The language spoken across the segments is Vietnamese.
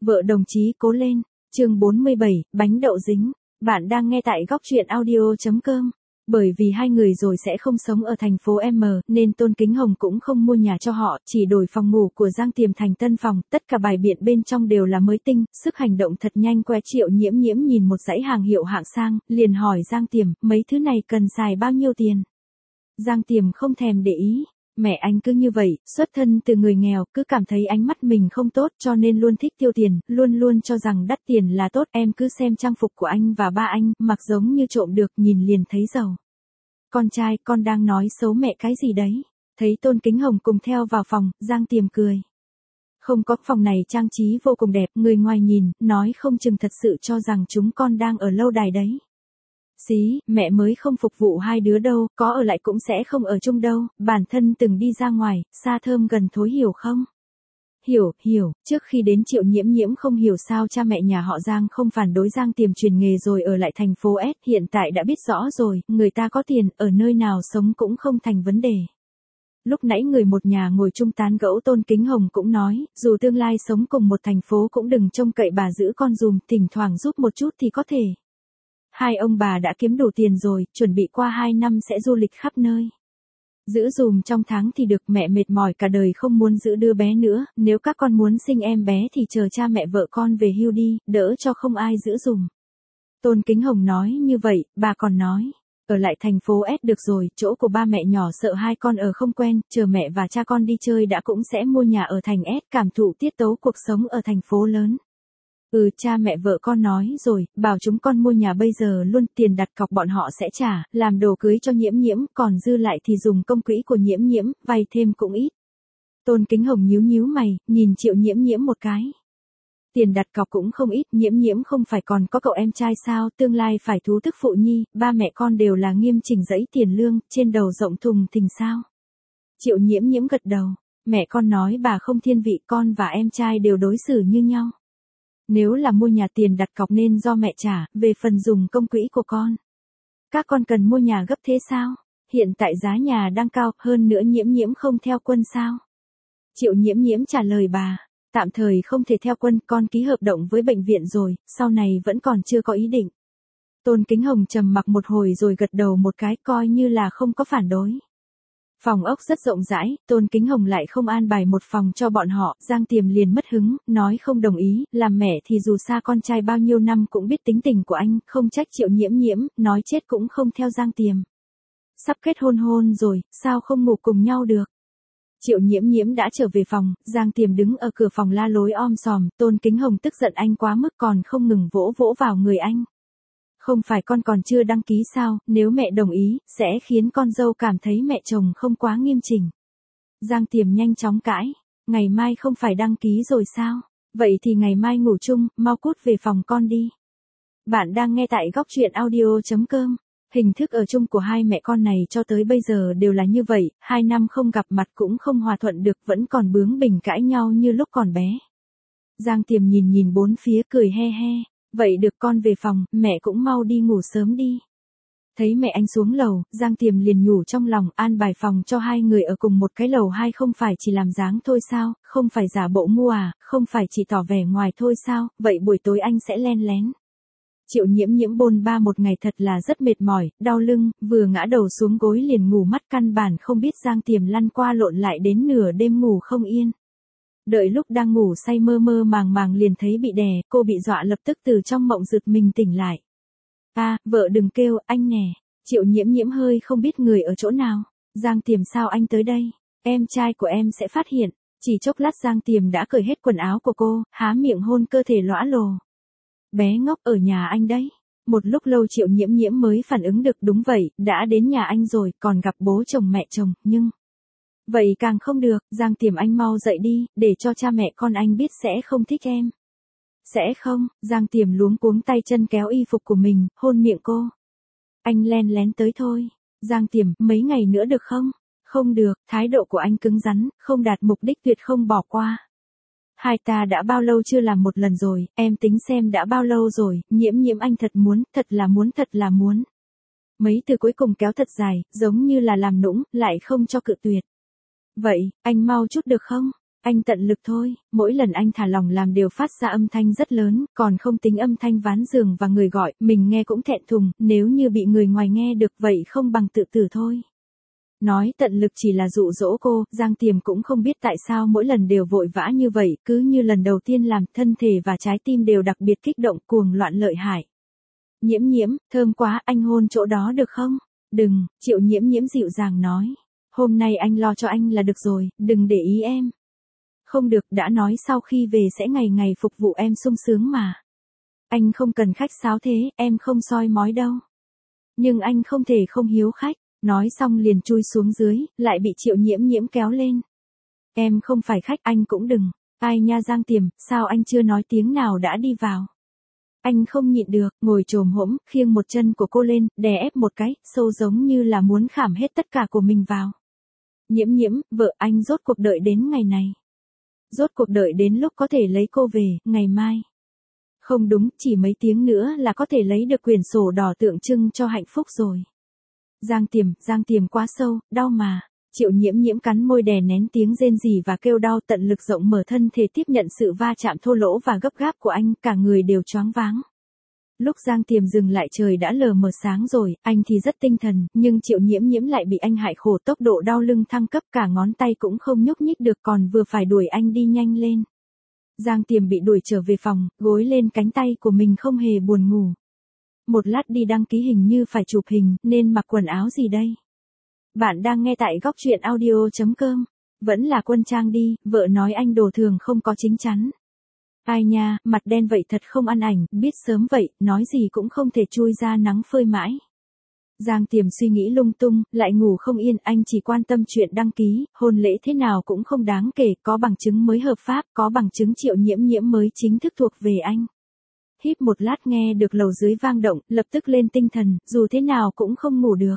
Vợ đồng chí cố lên. Chương 47, bánh đậu dính. Bạn đang nghe tại góc truyện audio.com. Bởi vì hai người rồi sẽ không sống ở thành phố M, nên Tôn Kính Hồng cũng không mua nhà cho họ, chỉ đổi phòng ngủ của Giang Tiềm thành tân phòng, tất cả bài biện bên trong đều là mới tinh, sức hành động thật nhanh. Triệu Nhiễm Nhiễm nhìn một dãy hàng hiệu hạng sang, liền hỏi Giang Tiềm, mấy thứ này cần xài bao nhiêu tiền? Giang Tiềm không thèm để ý. Mẹ anh cứ như vậy, xuất thân từ người nghèo, cứ cảm thấy ánh mắt mình không tốt cho nên luôn thích tiêu tiền, luôn luôn cho rằng đắt tiền là tốt. Em cứ xem trang phục của anh và ba anh, mặc giống như trộm được, nhìn liền thấy giàu. Con trai, con đang nói xấu mẹ cái gì đấy? Thấy Tôn Kính Hồng cùng theo vào phòng, Giang Tiềm cười. Không có, phòng này trang trí vô cùng đẹp, người ngoài nhìn, nói không chừng thật sự cho rằng chúng con đang ở lâu đài đấy. Xí, mẹ mới không phục vụ hai đứa đâu, có ở lại cũng sẽ không ở chung đâu, bản thân từng đi ra ngoài, xa thơm gần thối, hiểu không? Hiểu, trước khi đến Triệu Nhiễm Nhiễm không hiểu sao cha mẹ nhà họ Giang không phản đối Giang Tiềm chuyển nghề rồi ở lại thành phố S, hiện tại đã biết rõ rồi, người ta có tiền, ở nơi nào sống cũng không thành vấn đề. Lúc nãy người một nhà ngồi chung tán gẫu, Tôn Kính Hồng cũng nói, dù tương lai sống cùng một thành phố cũng đừng trông cậy bà giữ con dùm, thỉnh thoảng giúp một chút thì có thể. Hai ông bà đã kiếm đủ tiền rồi, chuẩn bị qua 2 năm sẽ du lịch khắp nơi. Giữ dùm trong tháng thì được, mẹ mệt mỏi cả đời không muốn giữ đứa bé nữa, nếu các con muốn sinh em bé thì chờ cha mẹ vợ con về hưu đi, đỡ cho không ai giữ dùm. Tôn Kính Hồng nói như vậy, bà còn nói, ở lại thành phố S được rồi, chỗ của ba mẹ nhỏ sợ hai con ở không quen, chờ mẹ và cha con đi chơi đã cũng sẽ mua nhà ở thành S, cảm thụ tiết tấu cuộc sống ở thành phố lớn. Cha mẹ vợ con nói rồi, bảo chúng con mua nhà bây giờ luôn, tiền đặt cọc bọn họ sẽ trả, làm đồ cưới cho Nhiễm Nhiễm, còn dư lại thì dùng công quỹ của Nhiễm Nhiễm, vay thêm cũng ít. Tôn Kính Hồng nhíu mày, nhìn Triệu Nhiễm Nhiễm một cái. Tiền đặt cọc cũng không ít, Nhiễm Nhiễm không phải còn có cậu em trai sao, tương lai phải thú tức phụ nhi, ba mẹ con đều là nghiêm chỉnh dãy tiền lương, trên đầu rộng thùng thình sao. Triệu Nhiễm Nhiễm gật đầu, mẹ con nói bà không thiên vị, con và em trai đều đối xử như nhau. Nếu là mua nhà tiền đặt cọc nên do mẹ trả, về phần dùng công quỹ của con. Các con cần mua nhà gấp thế sao? Hiện tại giá nhà đang cao, hơn nữa Nhiễm Nhiễm không theo quân sao? Triệu Nhiễm Nhiễm trả lời bà, tạm thời không thể theo quân, con ký hợp đồng với bệnh viện rồi, sau này vẫn còn chưa có ý định. Tôn Kính Hồng trầm mặc một hồi rồi gật đầu một cái, coi như là không có phản đối. Phòng ốc rất rộng rãi, Tôn Kính Hồng lại không an bài một phòng cho bọn họ, Giang Tiềm liền mất hứng, nói không đồng ý, làm mẹ thì dù xa con trai bao nhiêu năm cũng biết tính tình của anh, không trách Triệu Nhiễm Nhiễm, nói chết cũng không theo Giang Tiềm. Sắp kết hôn rồi, sao không ngủ cùng nhau được? Triệu Nhiễm Nhiễm đã trở về phòng, Giang Tiềm đứng ở cửa phòng la lối om sòm, Tôn Kính Hồng tức giận anh quá mức còn không ngừng vỗ vào người anh. Không phải con còn chưa đăng ký sao, nếu mẹ đồng ý, sẽ khiến con dâu cảm thấy mẹ chồng không quá nghiêm chỉnh. Giang Tiềm nhanh chóng cãi, ngày mai không phải đăng ký rồi sao, vậy thì ngày mai ngủ chung, mau cút về phòng con đi. Bạn đang nghe tại góc truyện audio.com. Hình thức ở chung của hai mẹ con này cho tới bây giờ đều là như vậy, 2 năm không gặp mặt cũng không hòa thuận được, vẫn còn bướng bỉnh cãi nhau như lúc còn bé. Giang Tiềm nhìn bốn phía cười he he. Vậy được, con về phòng, mẹ cũng mau đi ngủ sớm đi. Thấy mẹ anh xuống lầu, Giang Tiềm liền nhủ trong lòng, an bài phòng cho hai người ở cùng một cái lầu 2 không phải chỉ làm dáng thôi sao, không phải giả bộ ngu à, không phải chỉ tỏ vẻ ngoài thôi sao, vậy buổi tối anh sẽ len lén. Triệu Nhiễm Nhiễm bôn ba một ngày thật là rất mệt mỏi, đau lưng, vừa ngã đầu xuống gối liền ngủ mất, căn bản không biết Giang Tiềm lăn qua lộn lại đến nửa đêm ngủ không yên. Đợi lúc đang ngủ say mơ màng liền thấy bị đè, cô bị dọa lập tức từ trong mộng giật mình tỉnh lại. Vợ đừng kêu, anh nè. Triệu Nhiễm Nhiễm hơi không biết người ở chỗ nào. Giang Tiềm, sao anh tới đây? Em trai của em sẽ phát hiện. Chỉ chốc lát Giang Tiềm đã cởi hết quần áo của cô, há miệng hôn cơ thể lõa lồ. Bé ngốc, ở nhà anh đấy. Một lúc lâu Triệu Nhiễm Nhiễm mới phản ứng được, đúng vậy, đã đến nhà anh rồi, còn gặp bố chồng mẹ chồng, nhưng... Vậy càng không được, Giang Tiềm anh mau dậy đi, để cho cha mẹ con anh biết sẽ không thích em. Sẽ không, Giang Tiềm luống cuống tay chân kéo y phục của mình, hôn miệng cô. Anh len lén tới thôi. Giang Tiềm, mấy ngày nữa được không? Không được, thái độ của anh cứng rắn, không đạt mục đích tuyệt không bỏ qua. Hai ta đã bao lâu chưa làm một lần rồi, em tính xem đã bao lâu rồi, Nhiễm Nhiễm anh thật là muốn. Mấy từ cuối cùng kéo thật dài, giống như là làm nũng, lại không cho cự tuyệt. Vậy, anh mau chút được không? Anh tận lực thôi, mỗi lần anh thả lỏng làm đều phát ra âm thanh rất lớn, còn không tính âm thanh ván giường và người gọi, mình nghe cũng thẹn thùng, nếu như bị người ngoài nghe được vậy không bằng tự tử thôi. Nói tận lực chỉ là dụ dỗ cô, Giang Tiềm cũng không biết tại sao mỗi lần đều vội vã như vậy, cứ như lần đầu tiên làm, thân thể và trái tim đều đặc biệt kích động, cuồng loạn lợi hại. Nhiễm nhiễm, thơm quá, anh hôn chỗ đó được không? Đừng, Triệu Nhiễm Nhiễm dịu dàng nói. Hôm nay anh lo cho anh là được rồi, đừng để ý em. Không được, đã nói sau khi về sẽ ngày ngày phục vụ em sung sướng mà. Anh không cần khách sáo thế, em không soi mói đâu. Nhưng anh không thể không hiếu khách. Nói xong liền chui xuống dưới, lại bị Triệu Nhiễm Nhiễm kéo lên. Em không phải khách, anh cũng đừng. Ai nha Giang Tiềm, sao anh chưa nói tiếng nào đã đi vào? Anh không nhịn được, ngồi chồm hổm, khiêng một chân của cô lên, đè ép một cái, sâu giống như là muốn khảm hết tất cả của mình vào. Nhiễm Nhiễm, vợ anh rốt cuộc đợi đến ngày này. Rốt cuộc đợi đến lúc có thể lấy cô về, ngày mai. Không đúng, chỉ mấy tiếng nữa là có thể lấy được quyển sổ đỏ tượng trưng cho hạnh phúc rồi. Giang Tiềm quá sâu, đau mà. Triệu Nhiễm Nhiễm cắn môi đè nén tiếng rên rỉ và kêu đau, tận lực rộng mở thân thể tiếp nhận sự va chạm thô lỗ và gấp gáp của anh, cả người đều choáng váng. Lúc Giang Tiềm dừng lại trời đã lờ mờ sáng rồi, anh thì rất tinh thần, nhưng Triệu Nhiễm Nhiễm lại bị anh hại khổ, tốc độ đau lưng thăng cấp, cả ngón tay cũng không nhúc nhích được, còn vừa phải đuổi anh đi nhanh lên. Giang Tiềm bị đuổi trở về phòng, gối lên cánh tay của mình không hề buồn ngủ. Một lát đi đăng ký hình như phải chụp hình, nên mặc quần áo gì đây? Bạn đang nghe tại góc truyện audio.com. Vẫn là quân trang đi, vợ nói anh đồ thường không có chính chắn. Ai nha, mặt đen vậy thật không ăn ảnh, biết sớm vậy, nói gì cũng không thể chui ra nắng phơi mãi. Giang Tiềm suy nghĩ lung tung, lại ngủ không yên, anh chỉ quan tâm chuyện đăng ký, hôn lễ thế nào cũng không đáng kể, có bằng chứng mới hợp pháp, có bằng chứng Triệu Nhiễm Nhiễm mới chính thức thuộc về anh. Híp một lát nghe được lầu dưới vang động, lập tức lên tinh thần, dù thế nào cũng không ngủ được.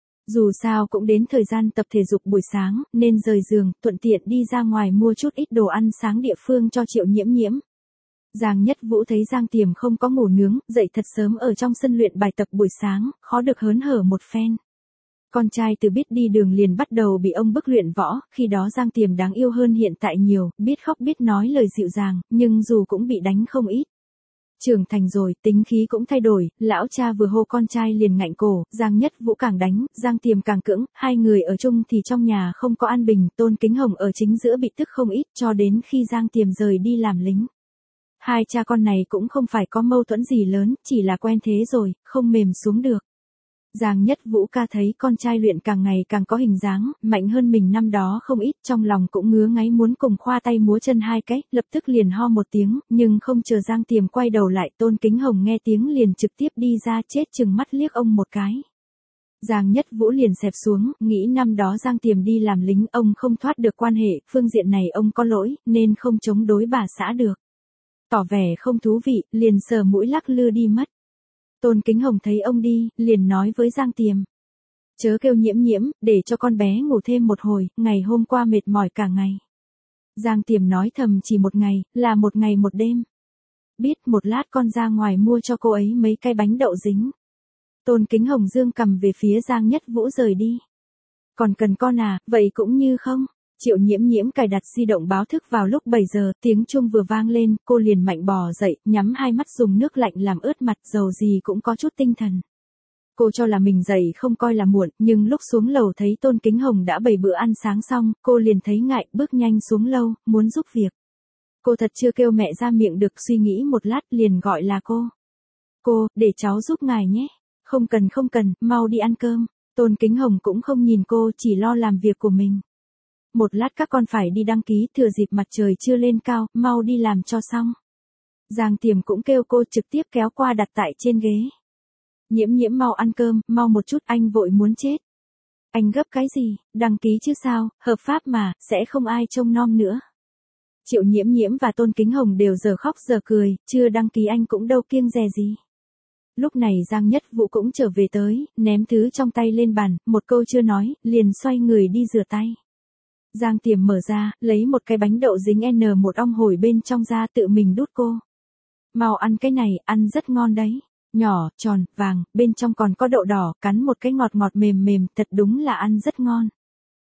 Dù sao cũng đến thời gian tập thể dục buổi sáng, nên rời giường, thuận tiện đi ra ngoài mua chút ít đồ ăn sáng địa phương cho Triệu Nhiễm Nhiễm. Giang Nhất Vũ thấy Giang Tiềm không có ngủ nướng, dậy thật sớm ở trong sân luyện bài tập buổi sáng, khó được hớn hở một phen. Con trai từ biết đi đường liền bắt đầu bị ông bức luyện võ, khi đó Giang Tiềm đáng yêu hơn hiện tại nhiều, biết khóc biết nói lời dịu dàng, nhưng dù cũng bị đánh không ít. Trưởng thành rồi, tính khí cũng thay đổi, lão cha vừa hô con trai liền ngạnh cổ, Giang Nhất Vũ càng đánh, Giang Tiềm càng cưỡng, hai người ở chung thì trong nhà không có an bình, Tôn Kính Hồng ở chính giữa bị tức không ít, cho đến khi Giang Tiềm rời đi làm lính. Hai cha con này cũng không phải có mâu thuẫn gì lớn, chỉ là quen thế rồi, không mềm xuống được. Giang Nhất Vũ ca thấy con trai luyện càng ngày càng có hình dáng, mạnh hơn mình năm đó không ít, trong lòng cũng ngứa ngáy muốn cùng khoa tay múa chân hai cái, lập tức liền ho một tiếng, nhưng không chờ Giang Tiềm quay đầu lại, Tôn Kính Hồng nghe tiếng liền trực tiếp đi ra, chết chừng mắt liếc ông một cái. Giang Nhất Vũ liền xẹp xuống, nghĩ năm đó Giang Tiềm đi làm lính, ông không thoát được quan hệ, phương diện này ông có lỗi, nên không chống đối bà xã được. Tỏ vẻ không thú vị, liền sờ mũi lắc lư đi mất. Tôn Kính Hồng thấy ông đi, liền nói với Giang Tiềm. Chớ kêu Nhiễm Nhiễm, để cho con bé ngủ thêm một hồi, ngày hôm qua mệt mỏi cả ngày. Giang Tiềm nói thầm chỉ một ngày, là một ngày một đêm. Biết, một lát con ra ngoài mua cho cô ấy mấy cái bánh đậu dính. Tôn Kính Hồng dương cầm về phía Giang Nhất Vũ rời đi. Còn cần con à, vậy cũng như không. Triệu Nhiễm Nhiễm cài đặt di động báo thức vào lúc 7 giờ, tiếng chuông vừa vang lên, cô liền mạnh bò dậy, nhắm hai mắt dùng nước lạnh làm ướt mặt, dầu gì cũng có chút tinh thần. Cô cho là mình dậy không coi là muộn, nhưng lúc xuống lầu thấy Tôn Kính Hồng đã bày bữa ăn sáng xong, cô liền thấy ngại, bước nhanh xuống lâu, muốn giúp việc. Cô thật chưa kêu mẹ ra miệng được, suy nghĩ một lát liền gọi là cô. Cô, để cháu giúp ngài nhé. Không cần, mau đi ăn cơm. Tôn Kính Hồng cũng không nhìn cô, chỉ lo làm việc của mình. Một lát các con phải đi đăng ký, thừa dịp mặt trời chưa lên cao, mau đi làm cho xong. Giang Tiềm cũng kêu cô trực tiếp kéo qua đặt tại trên ghế. Nhiễm Nhiễm mau ăn cơm, mau một chút, anh vội muốn chết. Anh gấp cái gì, đăng ký chứ sao, hợp pháp mà, sẽ không ai trông nom nữa. Triệu Nhiễm Nhiễm và Tôn Kính Hồng đều giờ khóc giờ cười, chưa đăng ký anh cũng đâu kiêng dè gì. Lúc này Giang Nhất Vũ cũng trở về tới, ném thứ trong tay lên bàn, một câu chưa nói, liền xoay người đi rửa tay. Giang Tiềm mở ra, lấy một cái bánh đậu dính một ong hồi bên trong ra tự mình đút cô. Mau ăn cái này, ăn rất ngon đấy. Nhỏ, tròn, vàng, bên trong còn có đậu đỏ, cắn một cái ngọt ngọt mềm mềm, thật đúng là ăn rất ngon.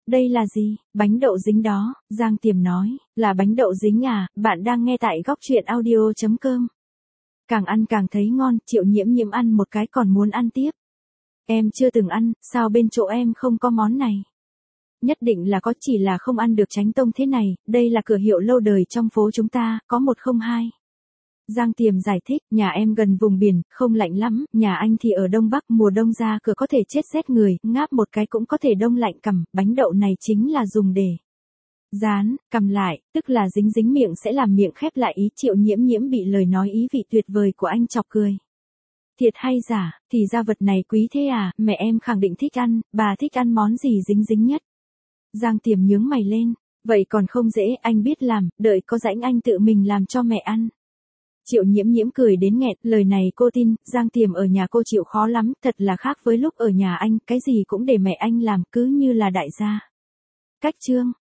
Đây là gì? Bánh đậu dính đó, Giang Tiềm nói, là bánh đậu dính à, bạn đang nghe tại góc truyện audio.com. Càng ăn càng thấy ngon, Triệu Nhiễm Nhiễm ăn một cái còn muốn ăn tiếp. Em chưa từng ăn, sao bên chỗ em không có món này? Nhất định là có, chỉ là không ăn được Chánh Tông thế này, đây là cửa hiệu lâu đời trong phố chúng ta, có 102. Giang Tiềm giải thích, nhà em gần vùng biển, không lạnh lắm, nhà anh thì ở Đông Bắc, mùa đông ra cửa có thể chết rét người, ngáp một cái cũng có thể đông lạnh cằm, bánh đậu này chính là dùng để dán, cầm lại, tức là dính dính miệng sẽ làm miệng khép lại ý. Triệu Nhiễm Nhiễm bị lời nói ý vị tuyệt vời của anh chọc cười. Thiệt hay giả, thì ra vật này quý thế à, mẹ em khẳng định thích ăn, bà thích ăn món gì dính dính nhất. Giang Tiềm nhướng mày lên, vậy còn không dễ, anh biết làm, đợi có rảnh anh tự mình làm cho mẹ ăn. Triệu Nhiễm Nhiễm cười đến nghẹt, lời này cô tin, Giang Tiềm ở nhà cô chịu khó lắm, thật là khác với lúc ở nhà anh, cái gì cũng để mẹ anh làm, cứ như là đại gia. Cách chương